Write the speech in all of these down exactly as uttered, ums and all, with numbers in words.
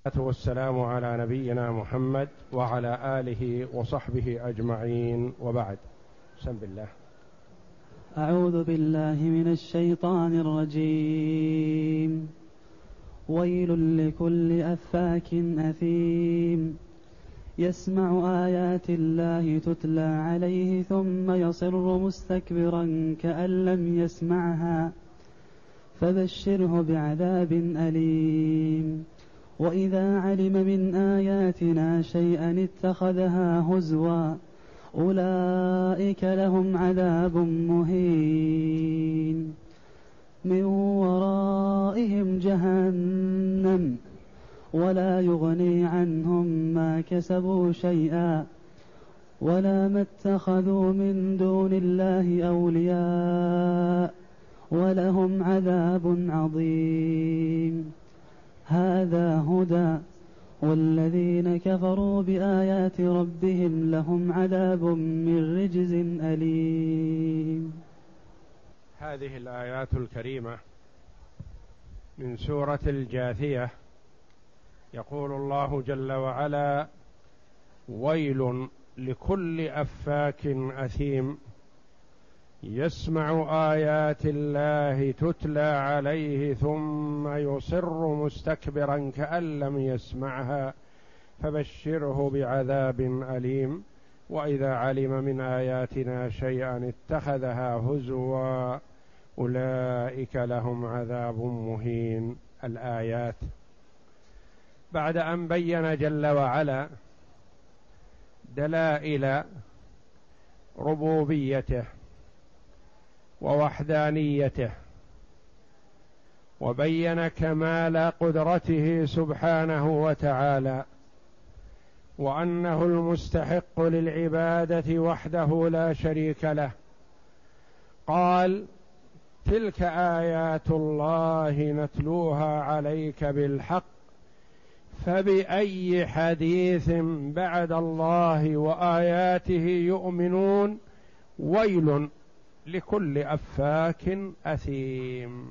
والسلام على نبينا محمد وعلى آله وصحبه أجمعين، وبعد. بسم الله. أعوذ بالله من الشيطان الرجيم. ويل لكل أفاك أثيم يسمع آيات الله تتلى عليه ثم يصر مستكبرا كأن لم يسمعها فبشره بعذاب أليم. وإذا علم من آياتنا شيئا اتخذها هزوا أولئك لهم عذاب مهين من ورائهم جهنم ولا يغني عنهم ما كسبوا شيئا ولا ما اتخذوا من دون الله أولياء ولهم عذاب عظيم. هذا هدى والذين كفروا بآيات ربهم لهم عذاب من رجز أليم. هذه الآيات الكريمة من سورة الجاثية. يقول الله جل وعلا: ويل لكل أفاك أثيم يسمع آيات الله تتلى عليه ثم يصر مستكبرا كأن لم يسمعها فبشره بعذاب أليم. وإذا علم من آياتنا شيئا اتخذها هزوا أولئك لهم عذاب مهين. الآيات بعد أن بين جل وعلا دلائل ربوبيته ووحدانيته وبين كمال قدرته سبحانه وتعالى وأنه المستحق للعبادة وحده لا شريك له، قال: تلك آيات الله نتلوها عليك بالحق فبأي حديث بعد الله وآياته يؤمنون. ويل لكل أفاك أثيم.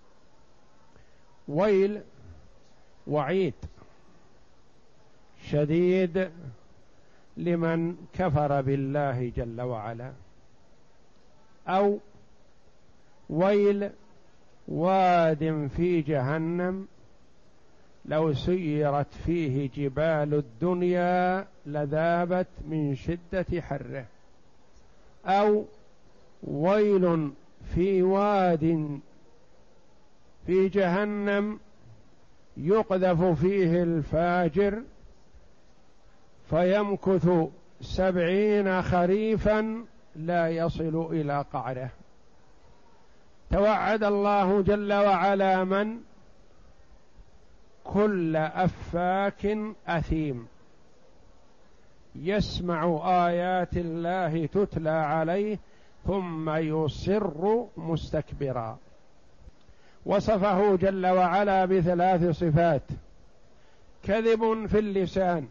ويل وعيد شديد لمن كفر بالله جل وعلا، أو ويل واد في جهنم لو سيرت فيه جبال الدنيا لذابت من شدة حره، أو ويل في واد في جهنم يقذف فيه الفاجر فيمكث سبعين خريفا لا يصل إلى قعره. توعد الله جل وعلا من؟ كل أفاك أثيم يسمع آيات الله تتلى عليه ثم يصر مستكبرا. وصفه جل وعلا بثلاث صفات: كذب في اللسان،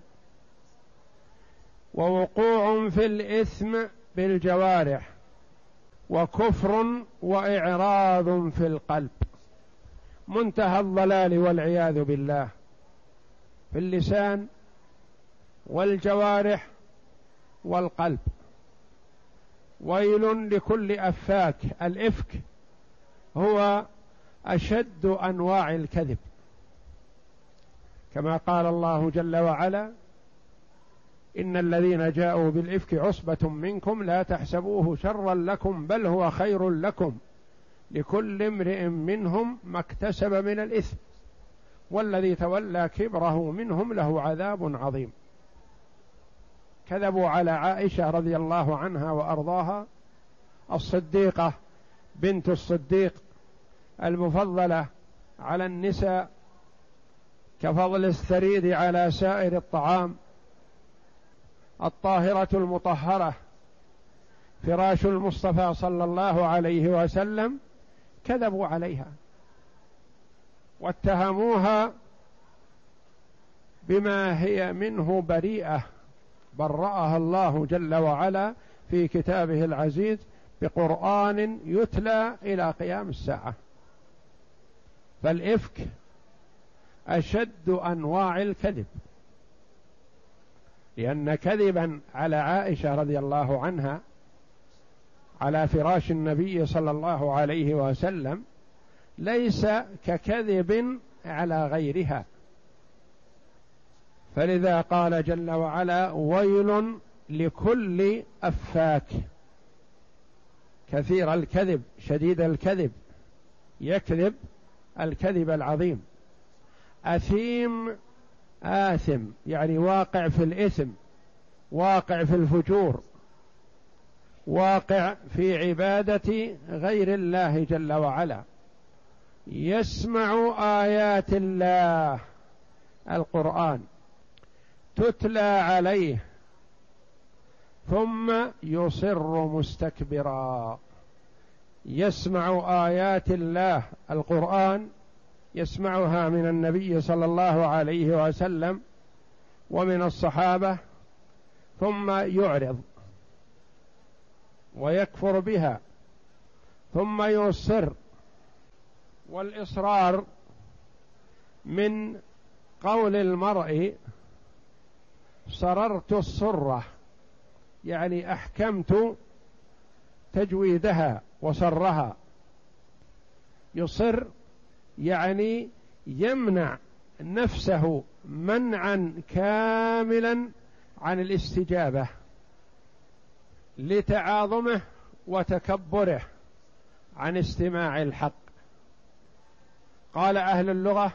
ووقوع في الإثم بالجوارح، وكفر وإعراض في القلب. منتهى الضلال والعياذ بالله في اللسان والجوارح والقلب. ويل لكل أفاك. الإفك هو أشد أنواع الكذب، كما قال الله جل وعلا: إن الذين جاءوا بالإفك عصبة منكم لا تحسبوه شرا لكم بل هو خير لكم لكل امرئ منهم ما اكتسب من الإثم والذي تولى كبره منهم له عذاب عظيم. كذبوا على عائشة رضي الله عنها وأرضاها، الصديقة بنت الصديق المفضلة على النساء كفضل الثريد على سائر الطعام، الطاهرة المطهرة، فراش المصطفى صلى الله عليه وسلم. كذبوا عليها واتهموها بما هي منه بريئة، برأها الله جل وعلا في كتابه العزيز بقرآن يتلى إلى قيام الساعة. فالإفك أشد أنواع الكذب، لأن كذبا على عائشة رضي الله عنها على فراش النبي صلى الله عليه وسلم ليس ككذب على غيرها، فلذا قال جل وعلا: ويل لكل أفاك، كثير الكذب شديد الكذب، يكذب الكذب العظيم، أثيم آثم يعني واقع في الإثم، واقع في الفجور، واقع في عبادة غير الله جل وعلا، يسمع آيات الله القرآن تتلى عليه ثم يصر مستكبرا. يسمع آيات الله القرآن، يسمعها من النبي صلى الله عليه وسلم ومن الصحابة، ثم يعرض ويكفر بها ثم يصر. والإصرار من قول المرء صررت الصرة، يعني أحكمت تجويدها وصرها. يصر يعني يمنع نفسه منعا كاملا عن الاستجابة لتعاظمه وتكبره عن استماع الحق. قال أهل اللغة: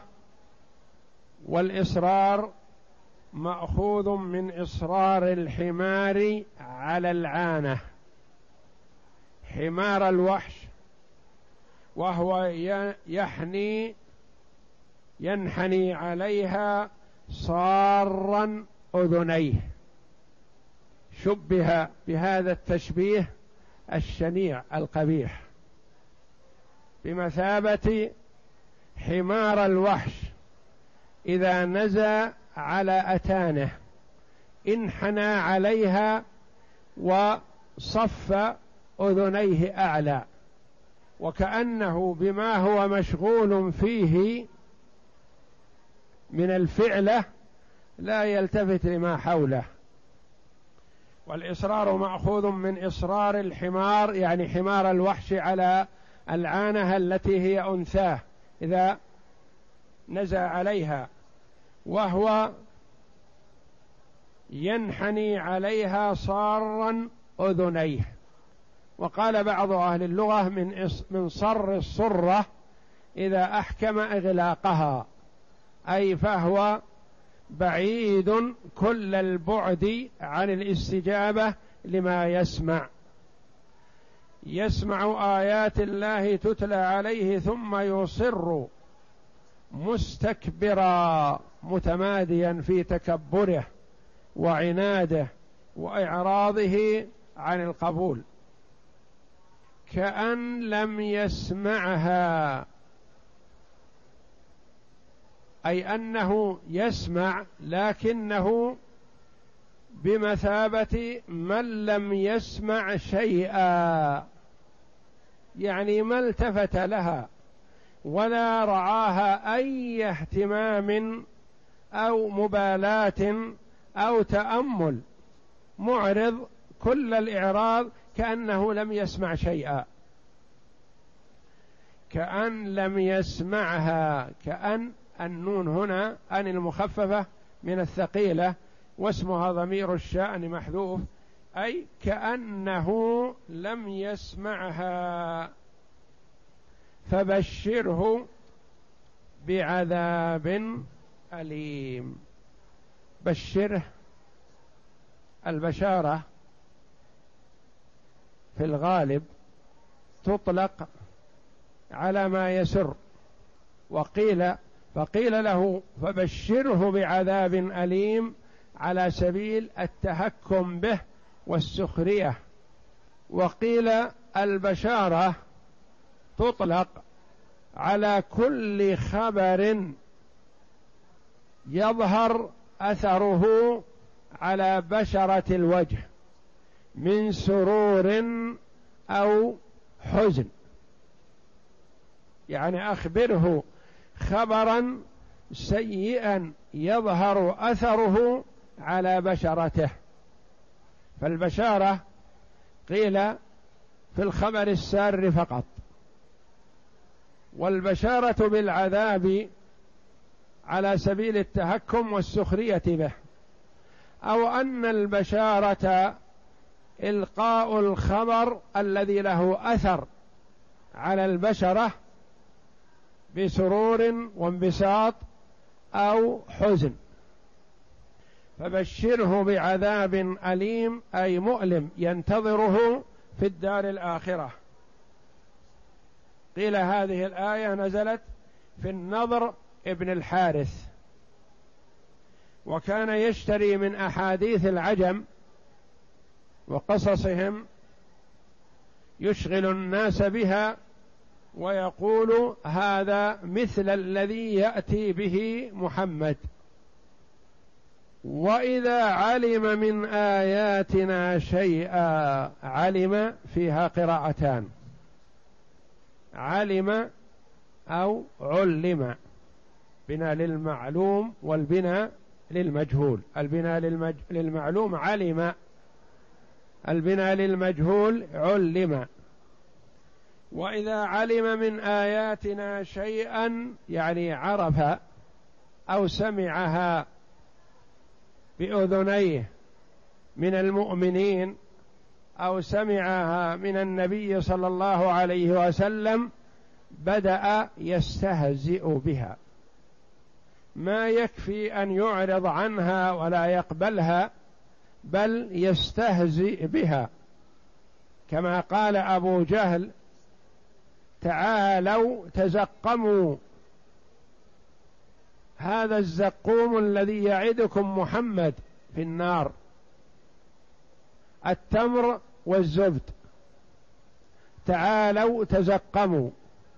والإصرار مأخوذ من إصرار الحمار على العانة، حمار الوحش، وهو يحني ينحني عليها صارا أذنيه. شبه بهذا التشبيه الشنيع القبيح بمثابة حمار الوحش إذا نزى على أتانه انحنى عليها وصف أذنيه أعلى، وكأنه بما هو مشغول فيه من الفعلة لا يلتفت لما حوله. والإصرار مأخوذ من إصرار الحمار، يعني حمار الوحش على العانة التي هي أنثاه إذا نزى عليها، وهو ينحني عليها صارا أذنيه. وقال بعض أهل اللغة من من صر الصرة إذا أحكم إغلاقها، أي فهو بعيد كل البعد عن الاستجابة لما يسمع. يسمع آيات الله تتلى عليه ثم يصر مستكبرا، متماديا في تكبره وعناده وإعراضه عن القبول، كأن لم يسمعها، أي أنه يسمع لكنه بمثابة من لم يسمع شيئا، يعني ما التفت لها ولا رعاها أي اهتمام أو مبالاة أو تأمل، معرض كل الإعراض كأنه لم يسمع شيئا. كأن لم يسمعها، كأن النون هنا أن المخففة من الثقيلة واسمها ضمير الشأن محذوف، أي كأنه لم يسمعها، فبشره بعذاب أليم. بشره، البشارة في الغالب تطلق على ما يسر، وقيل فقيل له فبشره بعذاب أليم على سبيل التهكم به والسخرية. وقيل البشارة تطلق على كل خبر يظهر أثره على بشرة الوجه من سرور أو حزن، يعني أخبره خبرا سيئا يظهر أثره على بشرته. فالبشارة قيل في الخبر السار فقط، والبشارة بالعذاب على سبيل التهكم والسخرية به، أو أن البشارة إلقاء الخبر الذي له أثر على البشرة بسرور وانبساط أو حزن. فبشره بعذاب أليم أي مؤلم ينتظره في الدار الآخرة. قيل هذه الآية نزلت في النضر ابن الحارث، وكان يشتري من أحاديث العجم وقصصهم يشغل الناس بها، ويقول هذا مثل الذي يأتي به محمد. وإذا علم من آياتنا شيئا، علم فيها قراءتان، علم أو علم، بناء للمعلوم والبناء للمجهول. البناء للمج... للمعلوم علم، البناء للمجهول علم. وإذا علم من آياتنا شيئا يعني عرف أو سمعها بأذنيه من المؤمنين أو سمعها من النبي صلى الله عليه وسلم بدأ يستهزئ بها، ما يكفي أن يعرض عنها ولا يقبلها، بل يستهزئ بها، كما قال أبو جهل تعالوا تزقموا، هذا الزقوم الذي يعدكم محمد في النار، التمر والزبد، تعالوا تزقموا.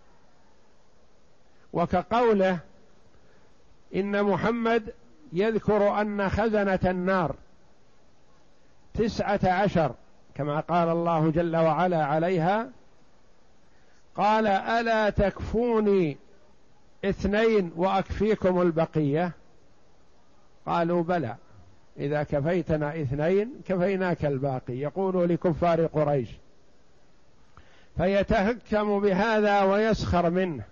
وكقوله إن محمد يذكر أن خزنة النار تسعة عشر كما قال الله جل وعلا عليها، قال ألا تكفوني اثنين وأكفيكم البقية؟ قالوا بلى، إذا كفيتنا اثنين كفيناك الباقي، يقول لكفار قريش، فيتهكم بهذا ويسخر منه.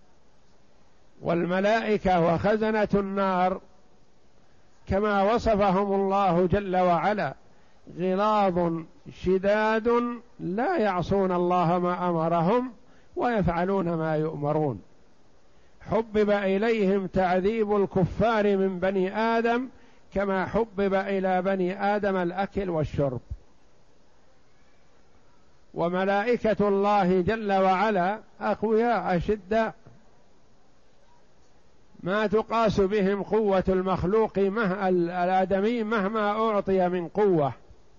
والملائكة وخزنة النار كما وصفهم الله جل وعلا غلاظ شداد لا يعصون الله ما أمرهم ويفعلون ما يؤمرون. حبب إليهم تعذيب الكفار من بني آدم كما حبب إلى بني آدم الأكل والشرب. وملائكة الله جل وعلا أقوياء أشداء، ما تقاس بهم قوة المخلوق مه الآدمي مهما أعطي من قوة.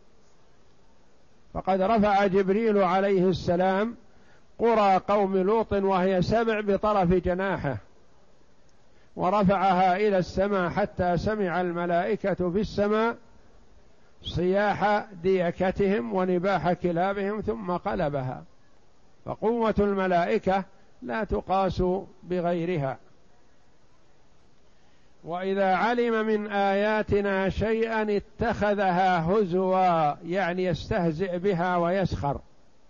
فقد رفع جبريل عليه السلام قرى قوم لوط وهي سبع بطرف جناحه، ورفعها إلى السماء حتى سمع الملائكة في السماء صياح ديكتهم ونباح كلابهم ثم قلبها. فقوة الملائكة لا تقاس بغيرها. وإذا علم من آياتنا شيئا اتخذها هزوا، يعني يستهزئ بها ويسخر،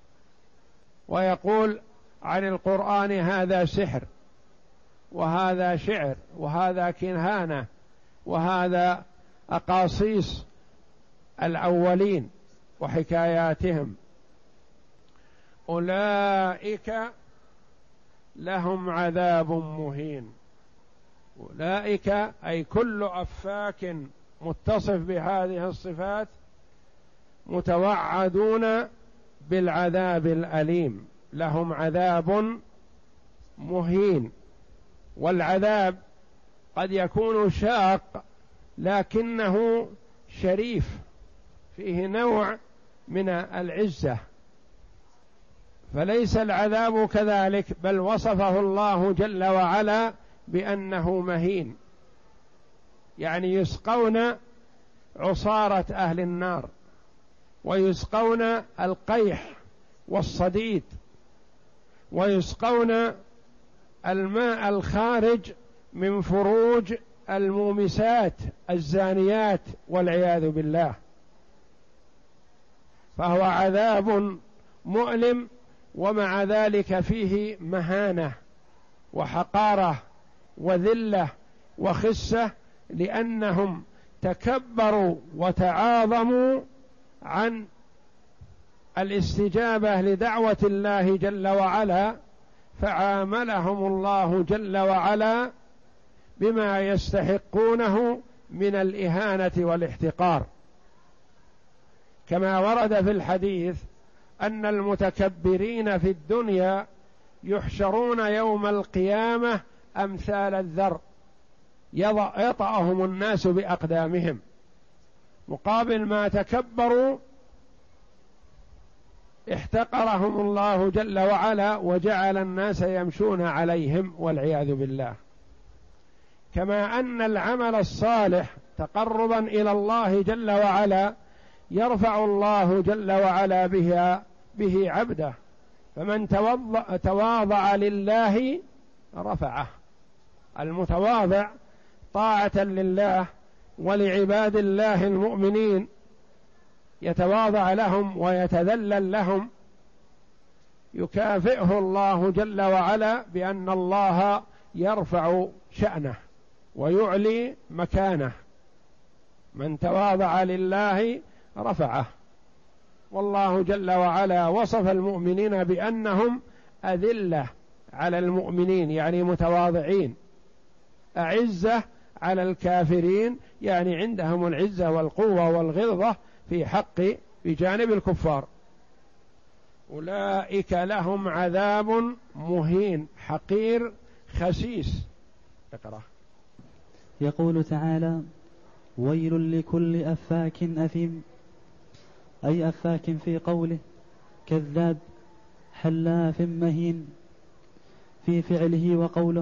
ويقول عن القرآن هذا سحر، وهذا شعر، وهذا كهانة، وهذا أقاصيص الأولين وحكاياتهم. أولئك لهم عذاب مهين. أولئك أي كل أفاك متصف بهذه الصفات متوعدون بالعذاب الأليم، لهم عذاب مهين. والعذاب قد يكون شاق لكنه شريف، فيه نوع من العزة، فليس العذاب كذلك، بل وصفه الله جل وعلا بأنه مهين، يعني يسقون عصارة أهل النار، ويسقون القيح والصديد، ويسقون الماء الخارج من فروج المومسات الزانيات والعياذ بالله، فهو عذاب مؤلم، ومع ذلك فيه مهانة وحقارة وذلة وخسة، لأنهم تكبروا وتعاظموا عن الاستجابة لدعوة الله جل وعلا، فعاملهم الله جل وعلا بما يستحقونه من الإهانة والاحتقار، كما ورد في الحديث أن المتكبرين في الدنيا يحشرون يوم القيامة أمثال الذر يطأهم الناس بأقدامهم، مقابل ما تكبروا احتقرهم الله جل وعلا وجعل الناس يمشون عليهم والعياذ بالله. كما أن العمل الصالح تقربا إلى الله جل وعلا يرفع الله جل وعلا به, به عبده، فمن تواضع لله رفعه. المتواضع طاعة لله ولعباد الله المؤمنين يتواضع لهم ويتذلل لهم، يكافئه الله جل وعلا بأن الله يرفع شأنه ويعلي مكانه. من تواضع لله رفعه. والله جل وعلا وصف المؤمنين بأنهم أذلة على المؤمنين، يعني متواضعين، أعزة على الكافرين، يعني عندهم العزة والقوة والغلظة في حق بجانب الكفار. أولئك لهم عذاب مهين حقير خسيس. اقرأ. يقول تعالى: ويل لكل أفاك أثيم، أي أفاك في قوله، كذاب، حلاف مهين في فعله وقوله،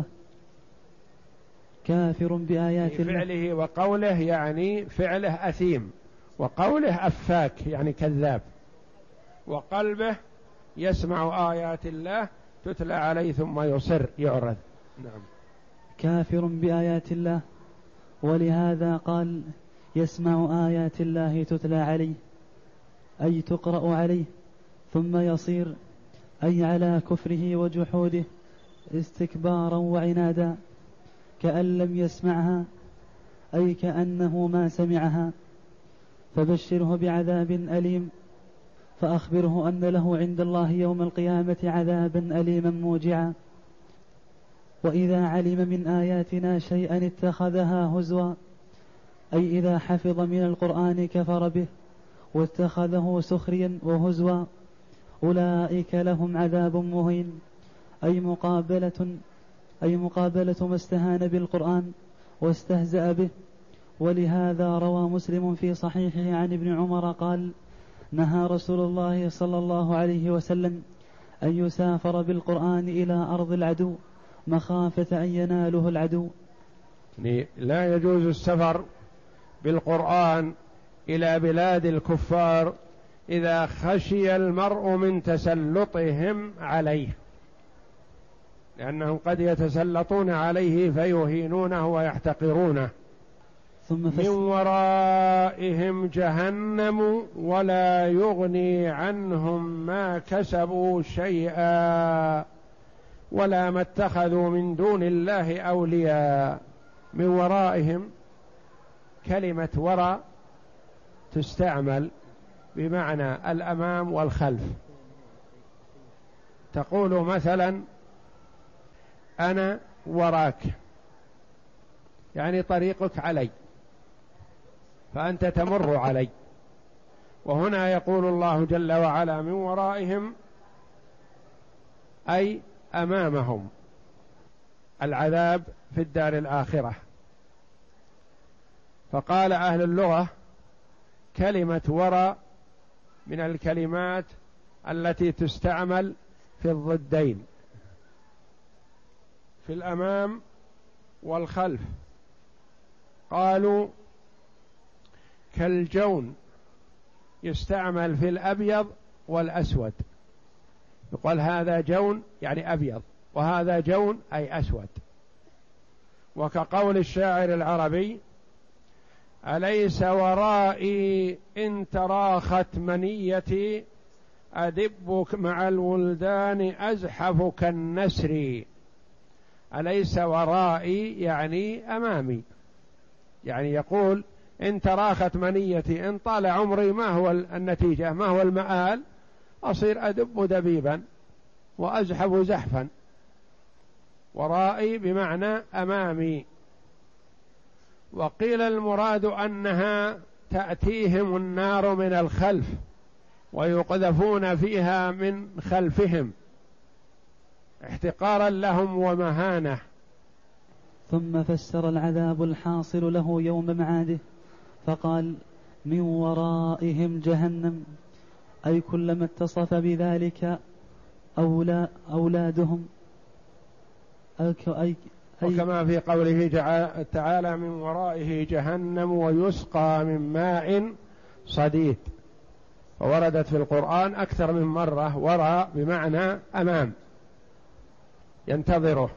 كافر بآيات في فعله وقوله يعني فعله أثيم، وقوله أفاك يعني كذاب، وقلبه يسمع آيات الله تتلى عليه ثم يصر يعرض. نعم. كافر بآيات الله، ولهذا قال يسمع آيات الله تتلى عليه، أي تقرأ عليه، ثم يصير، أي على كفره وجحوده استكبارا وعنادا، كأن لم يسمعها، أي كأنه ما سمعها. فبشره بعذاب أليم، فأخبره أن له عند الله يوم القيامة عذابا أليما موجعا. وإذا علم من آياتنا شيئا اتخذها هزوا، أي إذا حفظ من القرآن كفر به واتخذه سخريا وهزوا. أولئك لهم عذاب مهين، أي مقابلة أي مقابلة ما استهان بالقرآن واستهزأ به. ولهذا روى مسلم في صحيحه عن ابن عمر قال: نهى رسول الله صلى الله عليه وسلم أن يسافر بالقرآن إلى أرض العدو مخافة أن يناله العدو. لا يجوز السفر بالقرآن إلى بلاد الكفار إذا خشي المرء من تسلطهم عليه، لأنهم قد يتسلطون عليه فيهينونه ويحتقرونه. من ورائهم جهنم ولا يغني عنهم ما كسبوا شيئا ولا ما اتخذوا من دون الله أولياء. من ورائهم، كلمة وراء تستعمل بمعنى الأمام والخلف. تقول مثلا أنا وراك، يعني طريقك علي، فأنت تمر علي. وهنا يقول الله جل وعلا من ورائهم، أي أمامهم العذاب في الدار الآخرة. فقال أهل اللغة كلمة وراء من الكلمات التي تستعمل في الضدين، في الأمام والخلف. قالوا كالجون يستعمل في الأبيض والأسود، يقول هذا جون يعني أبيض، وهذا جون أي أسود. وكقول الشاعر العربي: أليس ورائي إن تراخت منيتي أدب مع الولدان أزحف كالنسر. أليس ورائي يعني أمامي، يعني يقول إن تراخت منيتي، إن طال عمري ما هو النتيجة، ما هو المآل؟ أصير أدب دبيبا وأزحف زحفا. ورائي بمعنى أمامي. وقيل المراد أنها تأتيهم النار من الخلف ويقذفون فيها من خلفهم احتقارا لهم ومهانة. ثم فسر العذاب الحاصل له يوم معاده فقال: من ورائهم جهنم، أي كلما اتصف بذلك أولا أولادهم أي أي وكما في قوله تعالى: من ورائه جهنم ويسقى من ماء صديد. فوردت في القرآن أكثر من مرة وراء بمعنى أمام ينتظره.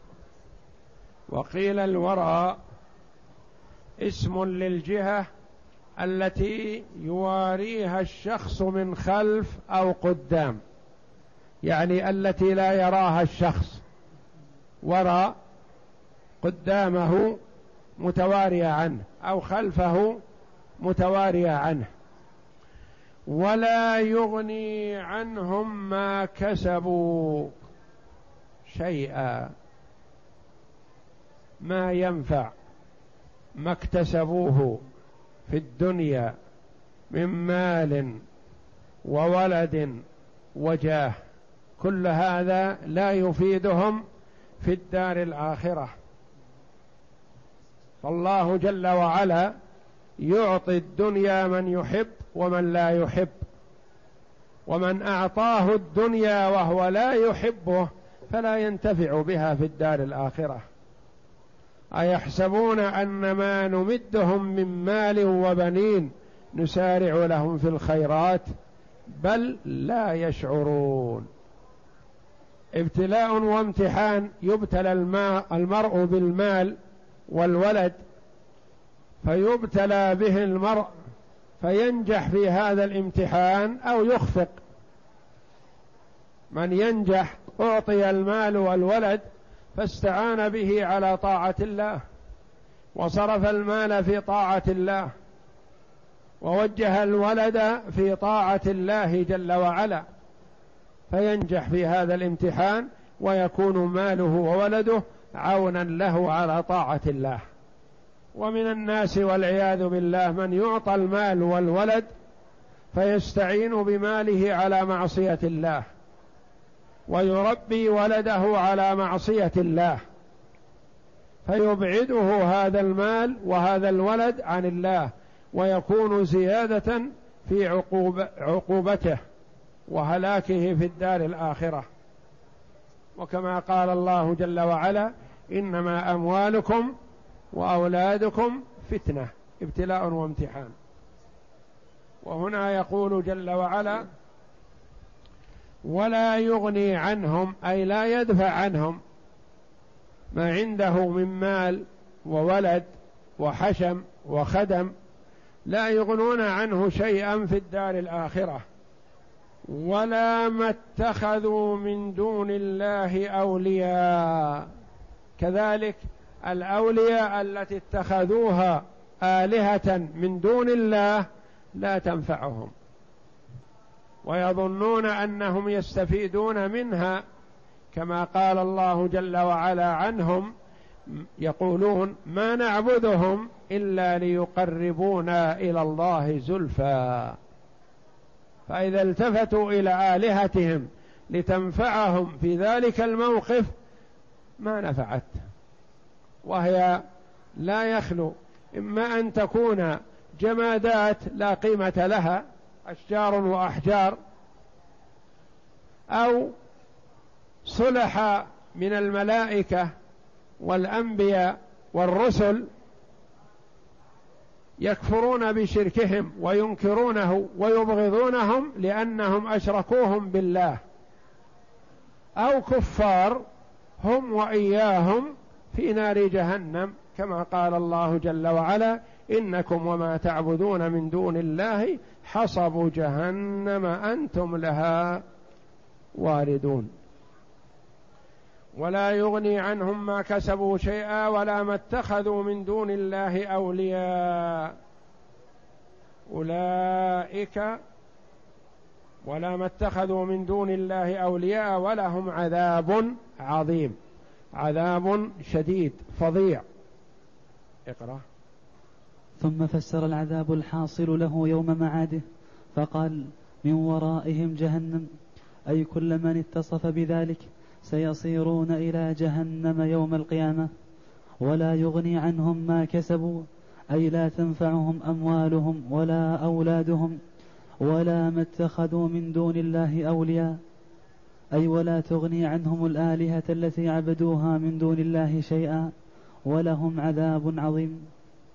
وقيل الوراء اسم للجهة التي يواريها الشخص من خلف أو قدام، يعني التي لا يراها الشخص، وراء قدامه متوارية عنه أو خلفه متوارية عنه. ولا يغني عنهم ما كسبوا شيئا، ما ينفع ما اكتسبوه في الدنيا من مال وولد وجاه، كل هذا لا يفيدهم في الدار الآخرة. فالله جل وعلا يعطي الدنيا من يحب ومن لا يحب، ومن أعطاه الدنيا وهو لا يحبه فلا ينتفع بها في الدار الآخرة. أيحسبون أن ما نمدهم من مال وبنين نسارع لهم في الخيرات بل لا يشعرون. ابتلاء وامتحان، يبتلى المرء بالمال والولد، فيبتلى به المرء فينجح في هذا الامتحان أو يخفق. من ينجح أعطي المال والولد فاستعان به على طاعة الله وصرف المال في طاعة الله ووجه الولد في طاعة الله جل وعلا، فينجح في هذا الامتحان ويكون ماله وولده عونا له على طاعة الله. ومن الناس والعياذ بالله من يعطى المال والولد فيستعين بماله على معصية الله ويربي ولده على معصية الله، فيبعده هذا المال وهذا الولد عن الله ويكون زيادة في عقوب عقوبته وهلاكه في الدار الآخرة. وكما قال الله جل وعلا: إنما أموالكم وأولادكم فتنة، ابتلاء وامتحان. وهنا يقول جل وعلا: ولا يغني عنهم، أي لا يدفع عنهم ما عنده من مال وولد وحشم وخدم، لا يغنون عنه شيئا في الدار الآخرة. ولا ما اتخذوا من دون الله أولياء، كذلك الأولياء التي اتخذوها آلهة من دون الله لا تنفعهم، ويظنون أنهم يستفيدون منها، كما قال الله جل وعلا عنهم: يقولون ما نعبدهم إلا ليقربونا إلى الله زلفى. فإذا التفتوا إلى آلهتهم لتنفعهم في ذلك الموقف ما نفعت، وهي لا يخلو إما أن تكون جمادات لا قيمة لها، أشجار وأحجار، أو صلح من الملائكة والأنبياء والرسل يكفرون بشركهم وينكرونه ويبغضونهم لأنهم أشركوهم بالله، أو كفار هم وإياهم في نار جهنم، كما قال الله جل وعلا: إنكم وما تعبدون من دون الله حصب جهنم أنتم لها واردون. ولا يغني عنهم ما كسبوا شيئا ولا ما اتخذوا من دون الله أولياء أولئك ولا ما اتخذوا من دون الله أولياء ولهم عذاب عظيم، عذاب شديد فظيع. اقرأ. ثم فسر العذاب الحاصل له يوم معاده فقال: من ورائهم جهنم، أي كل من اتصف بذلك سيصيرون إلى جهنم يوم القيامة، ولا يغني عنهم ما كسبوا، أي لا تنفعهم أموالهم ولا أولادهم ولا ما اتخذوا من دون الله أولياء، أي ولا تغني عنهم الآلهة التي عبدوها من دون الله شيئا، ولهم عذاب عظيم.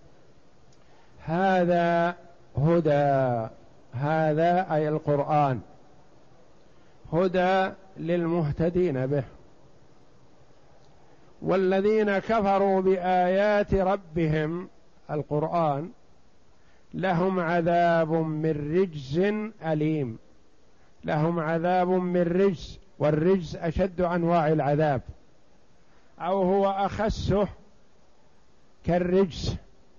هذا هدى، هذا أي القرآن هدى للمهتدين به، والذين كفروا بآيات ربهم القرآن لهم عذاب من رجز أليم، لهم عذاب من رجز، والرجز أشد أنواع العذاب أو هو أخسه كالرجز،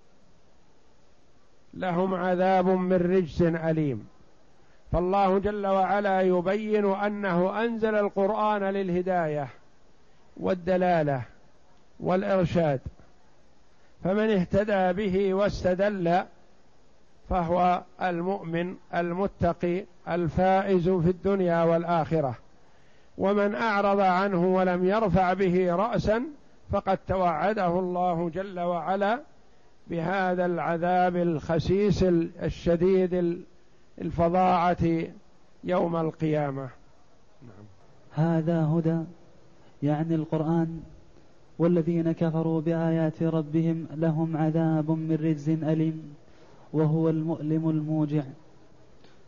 لهم عذاب من رجز أليم. فالله جل وعلا يبين أنه أنزل القرآن للهداية والدلالة والإرشاد، فمن اهتدى به واستدل فهو المؤمن المتقي الفائز في الدنيا والآخرة، ومن أعرض عنه ولم يرفع به رأسا فقد توعده الله جل وعلا بهذا العذاب الخسيس الشديد الفظاعة يوم القيامة. نعم. هذا هدى يعني القرآن، والذين كفروا بآيات ربهم لهم عذاب من رجز أليم، وهو المؤلم الموجع.